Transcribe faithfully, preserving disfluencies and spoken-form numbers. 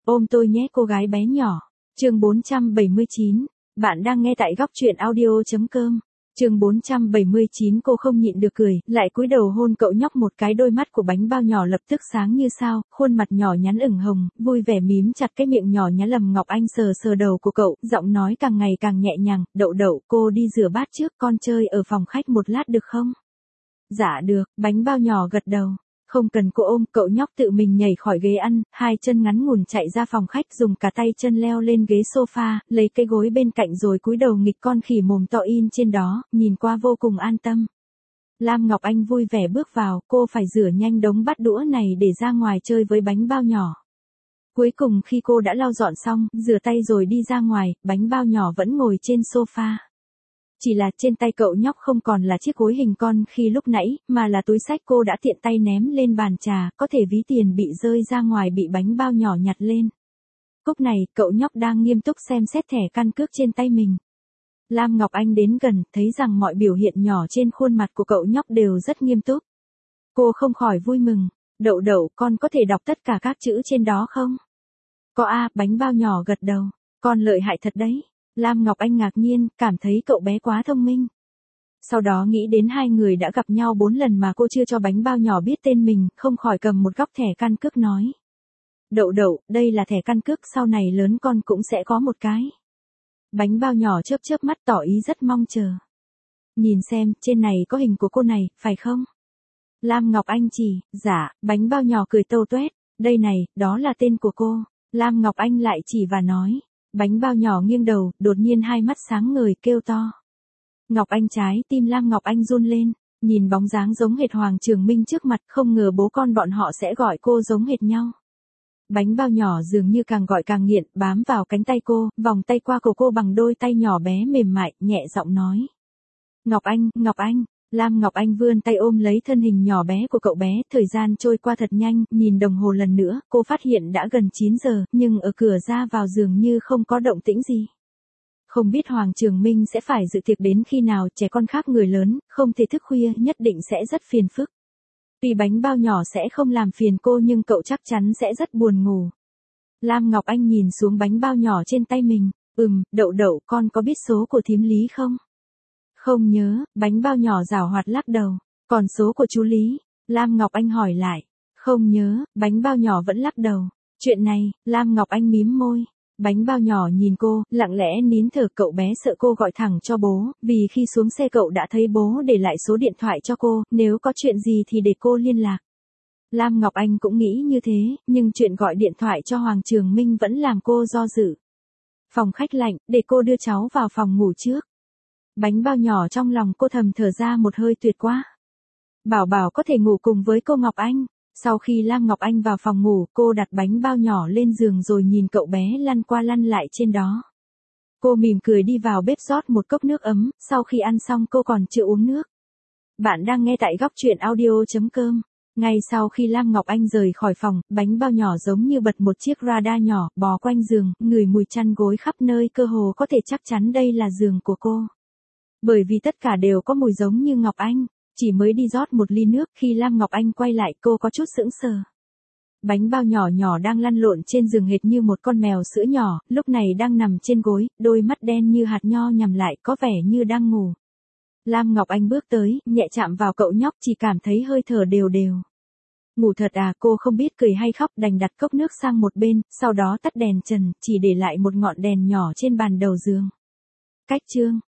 Ôm tôi nhé cô gái bé nhỏ. Chương bốn trăm bảy mươi chín. Bạn đang nghe tại góc truyện audio.com. Chương bốn trăm bảy mươi chín. Cô không nhịn được cười, lại cúi đầu hôn cậu nhóc một cái. Đôi mắt của bánh bao nhỏ lập tức sáng như sao, khuôn mặt nhỏ nhắn ửng hồng, vui vẻ mím chặt cái miệng nhỏ nhắn. Lâm Ngọc Anh sờ sờ đầu của cậu, giọng nói càng ngày càng nhẹ nhàng. Đậu đậu, cô đi rửa bát trước, con chơi ở phòng khách một lát được không? Dạ được, bánh bao nhỏ gật đầu. Không cần cô ôm, cậu nhóc tự mình nhảy khỏi ghế ăn, hai chân ngắn ngủn chạy ra phòng khách, dùng cả tay chân leo lên ghế sofa, lấy cái gối bên cạnh rồi cúi đầu nghịch con khỉ mồm to in trên đó, nhìn qua vô cùng an tâm. Lam Ngọc Anh vui vẻ bước vào, cô phải rửa nhanh đống bát đũa này để ra ngoài chơi với bánh bao nhỏ. Cuối cùng khi cô đã lau dọn xong, rửa tay rồi đi ra ngoài, bánh bao nhỏ vẫn ngồi trên sofa. Chỉ là trên tay cậu nhóc không còn là chiếc gối hình con khi lúc nãy, mà là túi xách cô đã tiện tay ném lên bàn trà, có thể ví tiền bị rơi ra ngoài bị bánh bao nhỏ nhặt lên. Lúc này, cậu nhóc đang nghiêm túc xem xét thẻ căn cước trên tay mình. Lam Ngọc Anh đến gần, thấy rằng mọi biểu hiện nhỏ trên khuôn mặt của cậu nhóc đều rất nghiêm túc. Cô không khỏi vui mừng. Đậu đậu, con có thể đọc tất cả các chữ trên đó không? Có a, bánh bao nhỏ gật đầu. Con lợi hại thật đấy. Lam Ngọc Anh ngạc nhiên, cảm thấy cậu bé quá thông minh. Sau đó nghĩ đến hai người đã gặp nhau bốn lần mà cô chưa cho bánh bao nhỏ biết tên mình, không khỏi cầm một góc thẻ căn cước nói. Đậu đậu, đây là thẻ căn cước, sau này lớn con cũng sẽ có một cái. Bánh bao nhỏ chớp chớp mắt tỏ ý rất mong chờ. Nhìn xem, trên này có hình của cô này, phải không? Lam Ngọc Anh chỉ, dạ, bánh bao nhỏ cười tâu tuét, đây này, đó là tên của cô. Lam Ngọc Anh lại chỉ và nói. Bánh bao nhỏ nghiêng đầu, đột nhiên hai mắt sáng ngời kêu to. Ngọc Anh, trái tim Lam Ngọc Anh run lên, nhìn bóng dáng giống hệt Hoàng Trường Minh trước mặt, không ngờ bố con bọn họ sẽ gọi cô giống hệt nhau. Bánh bao nhỏ dường như càng gọi càng nghiện, bám vào cánh tay cô, vòng tay qua cổ cô bằng đôi tay nhỏ bé mềm mại, nhẹ giọng nói. Ngọc Anh, Ngọc Anh. Lam Ngọc Anh vươn tay ôm lấy thân hình nhỏ bé của cậu bé, thời gian trôi qua thật nhanh, nhìn đồng hồ lần nữa, cô phát hiện đã gần chín giờ, nhưng ở cửa ra vào dường như không có động tĩnh gì. Không biết Hoàng Trường Minh sẽ phải dự tiệc đến khi nào, trẻ con khác người lớn, không thể thức khuya, nhất định sẽ rất phiền phức. Tuy bánh bao nhỏ sẽ không làm phiền cô nhưng cậu chắc chắn sẽ rất buồn ngủ. Lam Ngọc Anh nhìn xuống bánh bao nhỏ trên tay mình, ừm, đậu đậu, con có biết số của thím Lý không? Không nhớ, bánh bao nhỏ giảo hoạt lắc đầu. Còn số của chú Lý? Lam Ngọc Anh hỏi lại. Không nhớ, bánh bao nhỏ vẫn lắc đầu. Chuyện này, Lam Ngọc Anh mím môi. Bánh bao nhỏ nhìn cô, lặng lẽ nín thở. Cậu bé sợ cô gọi thẳng cho bố, vì khi xuống xe cậu đã thấy bố để lại số điện thoại cho cô, nếu có chuyện gì thì để cô liên lạc. Lam Ngọc Anh cũng nghĩ như thế, nhưng chuyện gọi điện thoại cho Hoàng Trường Minh vẫn làm cô do dự. Phòng khách lạnh, để cô đưa cháu vào phòng ngủ trước. Bánh bao nhỏ trong lòng cô thầm thở ra một hơi tuyệt quá. Bảo bảo có thể ngủ cùng với cô Ngọc Anh. Sau khi Lam Ngọc Anh vào phòng ngủ, cô đặt bánh bao nhỏ lên giường rồi nhìn cậu bé lăn qua lăn lại trên đó. Cô mỉm cười đi vào bếp rót một cốc nước ấm, sau khi ăn xong cô còn chưa uống nước. Bạn đang nghe tại góc truyện audio.com. Ngay sau khi Lam Ngọc Anh rời khỏi phòng, bánh bao nhỏ giống như bật một chiếc radar nhỏ, bò quanh giường, ngửi mùi chăn gối khắp nơi, cơ hồ có thể chắc chắn đây là giường của cô. Bởi vì tất cả đều có mùi giống như Ngọc Anh, chỉ mới đi rót một ly nước, khi Lam Ngọc Anh quay lại cô có chút sững sờ. Bánh bao nhỏ nhỏ đang lăn lộn trên giường hệt như một con mèo sữa nhỏ, lúc này đang nằm trên gối, đôi mắt đen như hạt nho nhắm lại, có vẻ như đang ngủ. Lam Ngọc Anh bước tới, nhẹ chạm vào cậu nhóc, chỉ cảm thấy hơi thở đều đều. Ngủ thật à? Cô không biết cười hay khóc, đành đặt cốc nước sang một bên, sau đó tắt đèn trần, chỉ để lại một ngọn đèn nhỏ trên bàn đầu giường. Cách chương